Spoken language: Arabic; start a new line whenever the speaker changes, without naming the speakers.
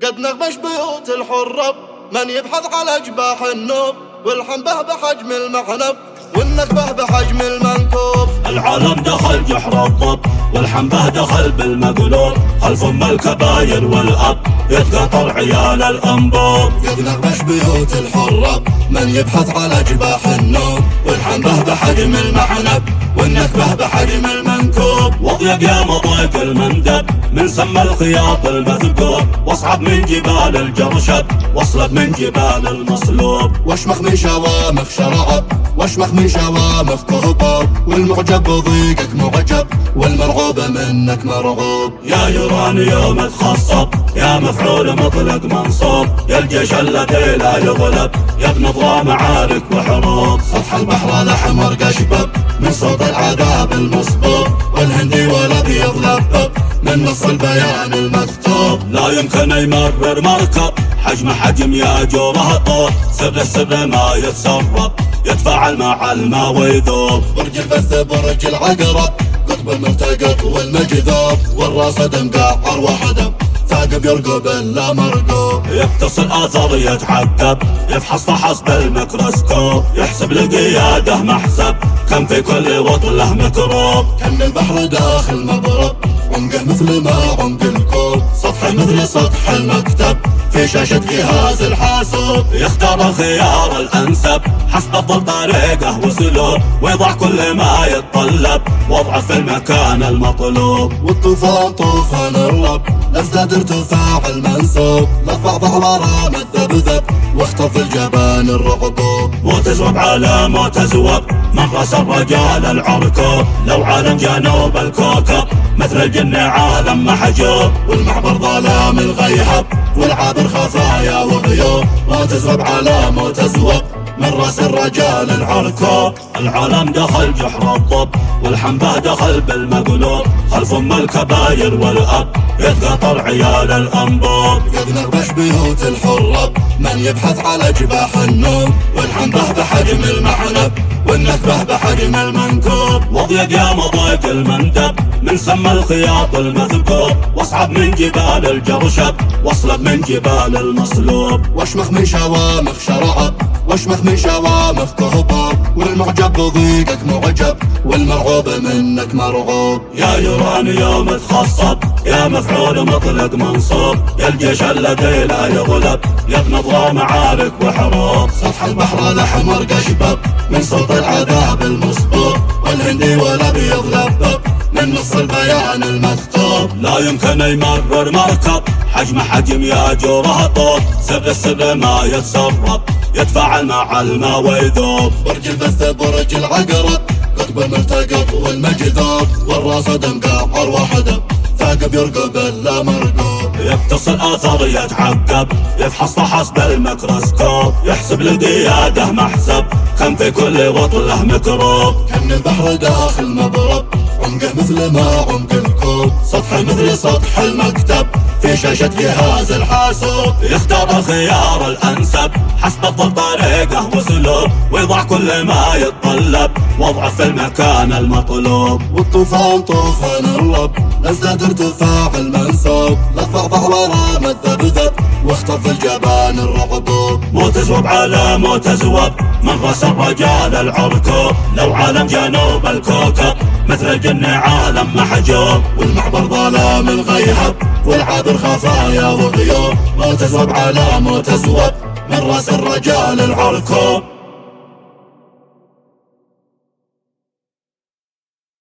قد نغبش بيوت الحرب من يبحث على جباح النوب، والحنبه بحجم المحنب والنكبه بحجم المنكوب.
العالم دخل جحر الضب والحنبه دخل بالمقلوب، خلف ام الكباير والاب يتقطر عيال الانبوب.
قد نغبش بيوت الحرب من يبحث على جباح النوب، والحنبه بحجم المحنب والنكبه بحجم المنكوب.
واضيق يا مضيق المندب من سم الخياط المثقوب، واصعب من جبال الجرشب واصلب من جبال المصلوب.
واشمخ من شوامخ شرعب واشمخ من شوامخ كهبوب، والمعجب بضيقك معجب والمرعوب منك مرعوب.
يا يورانيوم تخصب يا مفعول مطلق منصوب، يا الجيش الذي لا يغلب يا ابن ضرا معارك وحروب.
سطح البحر الاحمر قشبب من صوت العذاب المصبوب، والهندي والابيض لبب من نص البيان المكتوب.
لا يمكن يمرر مركب حجم ياجوره طوب، سر السر ما يتسرب يتفاعل مع الماء ويذوب.
برج البث برج العقرب قطب الملتقط والمجذوب، والراصد مقعر وحدب ثاقب يرقب الا مرقوب.
يتصل اثر يتعقب يفحص فحص بالميكروسكوب، يحسب للقياده محسب كم في كل وطن له ميكروب.
كان البحر داخل مضرب عمقه مثل ما عمق الكوب، سطح مثل سطح المكتب في شاشة جهاز الحاسوب.
يختار الخيار الأنسب حسب أفضل طريقة وسلوب، ويضع كل ما يتطلب وضعه في المكان المطلوب.
والطوفان طوفان الرب ازداد ارتفاع المنسوب، لفع ظهر رام الذبذب واختف الجبان الرعبوب.
مو تزوب على مو تزوب من راس الرجال العركوب، لو عالم جنوب الكوكب مثل الجن عالم محجوب.
والمعبر ظلام الغيهب والعابر خفايا وغيوب، مو تزوب على مو تزوب من راس الرجال العركوب.
العالم دخل جحر الضب والحنبه دخل بالمقلوب، خلف ام الكباير والاب يتقطر عيال الانبوب.
قد نغبش بيوت الحرب من يبحث على جباح النوب، والحنبه بحجم المحنب والنكبه بحجم المنكوب.
واضيق يا مضيق المندب من سم الخياط المثقوب، واصعب من جبال الجرشب واصلب من جبال المصلوب.
واشمخ من شوامخ شرعب واشمخ من شوامخ كهبوب، والمعجب بضيقك معجب والمرعوب منك مرعوب.
يا يورانيوم تخصب يا مفعول مطلق منصوب، يا الجيش الذي لا يغلب يا ابن ضرا معارك وحروب.
سطح البحر الاحمر قشبب من صوت العذاب المصبوب، والهندي والابيض لبب من نص البيان المكتوب.
لا يمكن يمرر مركب حجم ياجوره طوب، سر السر ما يتسرب يتفاعل مع الماء ويذوب.
برج البث برج العقرب قطب الملتقط والمجذوب، والراصد مقعر وحدب ثاقب يرقب الا مرقوب.
يتصل اثر يتعقب يفحص فحص بالميكروسكوب، يحسب للقياده محسب كم في كل وطن له ميكروب.
كان البحر داخل مضرب عمقه مثل ما عمق الكوب، سطح مثل سطح المكتب في شاشة جهاز الحاسوب.
يختار الخيار الأنسب حسب أفضل طريقة وسلوب، ويضع كل ما يتطلب وضعه في المكان المطلوب.
والطوفان طوفان الرب ازداد ارتفاع المنسوب، لفع ظهر رام الذبذب واختف الجبان الرعبوب.
مو تزوب على مو تزوب من راس الرجال العركوب، لو عالم جنوب الكوكب مثل الجن عالم محجوب.
والمعبر ظلام الغيهب والعابر خفايا وغيوب، مو تزوب على مو تزوب من راس الرجال العركوب.